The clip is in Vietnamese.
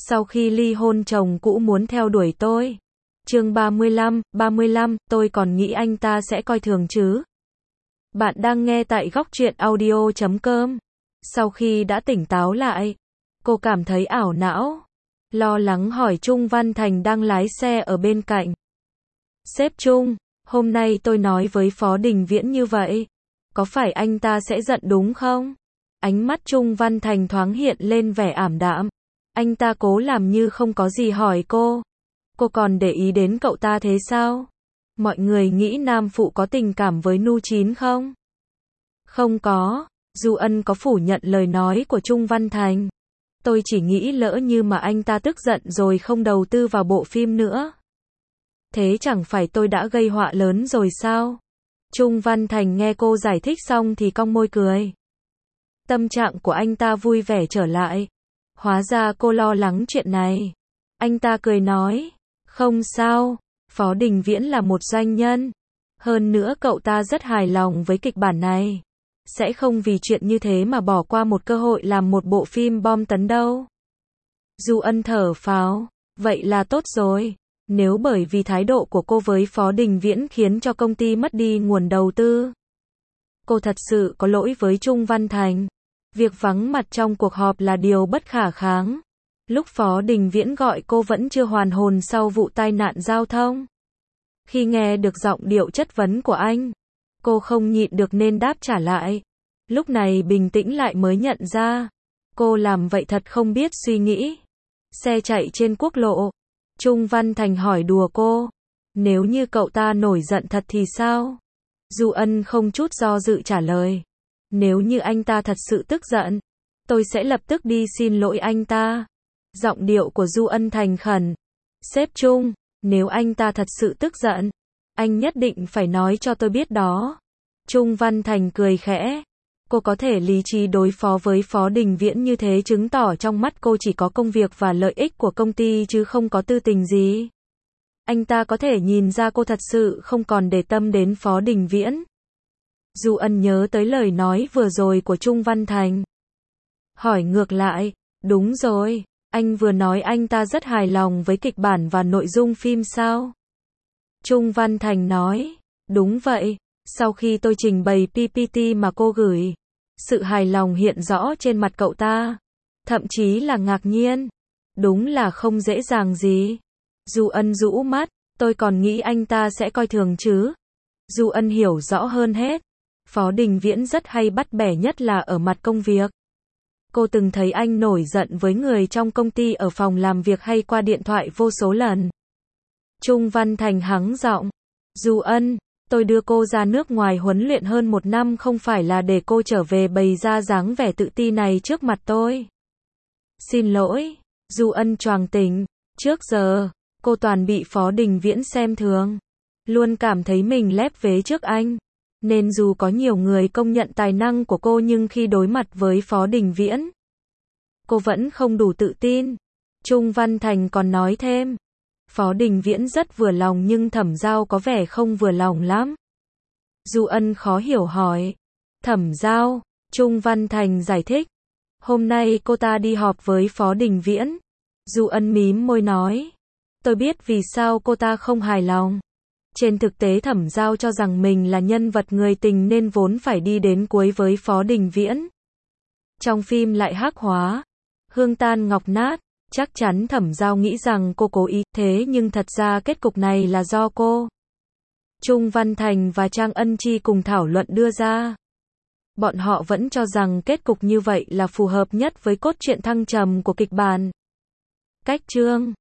Sau khi ly hôn chồng cũ muốn theo đuổi tôi. Chương 35, tôi còn nghĩ anh ta sẽ coi thường chứ. Bạn đang nghe tại góc truyện audio.com. Sau khi đã tỉnh táo lại, cô cảm thấy ảo não, lo lắng hỏi Trung Văn Thành đang lái xe ở bên cạnh. Sếp Trung, hôm nay tôi nói với Phó Đình Viễn như vậy, có phải anh ta sẽ giận đúng không? Ánh mắt Trung Văn Thành thoáng hiện lên vẻ ảm đạm. Anh ta cố làm như không có gì hỏi cô. Cô còn để ý đến cậu ta thế sao? Mọi người nghĩ nam phụ có tình cảm với Nu Chín không? Không có. Du Ân có phủ nhận lời nói của Trung Văn Thành. Tôi chỉ nghĩ lỡ như mà anh ta tức giận rồi không đầu tư vào bộ phim nữa. Thế chẳng phải tôi đã gây họa lớn rồi sao? Trung Văn Thành nghe cô giải thích xong thì cong môi cười. Tâm trạng của anh ta vui vẻ trở lại. Hóa ra cô lo lắng chuyện này. Anh ta cười nói, không sao, Phó Đình Viễn là một doanh nhân. Hơn nữa cậu ta rất hài lòng với kịch bản này. Sẽ không vì chuyện như thế mà bỏ qua một cơ hội làm một bộ phim bom tấn đâu. Du Ân thở phào, vậy là tốt rồi. Nếu bởi vì thái độ của cô với Phó Đình Viễn khiến cho công ty mất đi nguồn đầu tư, cô thật sự có lỗi với Trung Văn Thành. Việc vắng mặt trong cuộc họp là điều bất khả kháng. Lúc Phó Đình Viễn gọi cô vẫn chưa hoàn hồn sau vụ tai nạn giao thông. Khi nghe được giọng điệu chất vấn của anh, cô không nhịn được nên đáp trả lại. Lúc này bình tĩnh lại mới nhận ra, cô làm vậy thật không biết suy nghĩ. Xe chạy trên quốc lộ. Trung Văn Thành hỏi đùa cô, nếu như cậu ta nổi giận thật thì sao? Du Ân không chút do dự trả lời, nếu như anh ta thật sự tức giận, tôi sẽ lập tức đi xin lỗi anh ta. Giọng điệu của Du Ân thành khẩn. Sếp Trung, nếu anh ta thật sự tức giận, anh nhất định phải nói cho tôi biết đó. Trung Văn Thành cười khẽ. Cô có thể lý trí đối phó với Phó Đình Viễn như thế chứng tỏ trong mắt cô chỉ có công việc và lợi ích của công ty chứ không có tư tình gì. Anh ta có thể nhìn ra cô thật sự không còn để tâm đến Phó Đình Viễn. Du Ân nhớ tới lời nói vừa rồi của Trung Văn Thành. Hỏi ngược lại, đúng rồi, anh vừa nói anh ta rất hài lòng với kịch bản và nội dung phim sao? Trung Văn Thành nói, đúng vậy, sau khi tôi trình bày PPT mà cô gửi, sự hài lòng hiện rõ trên mặt cậu ta, thậm chí là ngạc nhiên. Đúng là không dễ dàng gì. Du Ân rũ mắt, tôi còn nghĩ anh ta sẽ coi thường chứ. Du Ân hiểu rõ hơn hết. Phó Đình Viễn rất hay bắt bẻ nhất là ở mặt công việc. Cô từng thấy anh nổi giận với người trong công ty ở phòng làm việc hay qua điện thoại vô số lần. Trung Văn Thành hắng giọng. Du Ân, tôi đưa cô ra nước ngoài huấn luyện hơn 1 năm không phải là để cô trở về bày ra dáng vẻ tự ti này trước mặt tôi. Xin lỗi. Du Ân choàng tỉnh. Trước giờ, cô toàn bị Phó Đình Viễn xem thường. Luôn cảm thấy mình lép vế trước anh. Nên dù có nhiều người công nhận tài năng của cô nhưng khi đối mặt với Phó Đình Viễn, cô vẫn không đủ tự tin. Trung Văn Thành còn nói thêm, Phó Đình Viễn rất vừa lòng nhưng Thẩm Giao có vẻ không vừa lòng lắm. Du Ân khó hiểu hỏi, Thẩm Giao? Trung Văn Thành giải thích, hôm nay cô ta đi họp với Phó Đình Viễn. Du Ân mím môi nói, tôi biết vì sao cô ta không hài lòng. Trên thực tế Thẩm Giao cho rằng mình là nhân vật người tình nên vốn phải đi đến cuối với Phó Đình Viễn. Trong phim lại hắc hóa, hương tan ngọc nát, chắc chắn Thẩm Giao nghĩ rằng cô cố ý, thế nhưng thật ra kết cục này là do cô. Trung Văn Thành và Trang Ân Chi cùng thảo luận đưa ra. Bọn họ vẫn cho rằng kết cục như vậy là phù hợp nhất với cốt truyện thăng trầm của kịch bản. Cách chương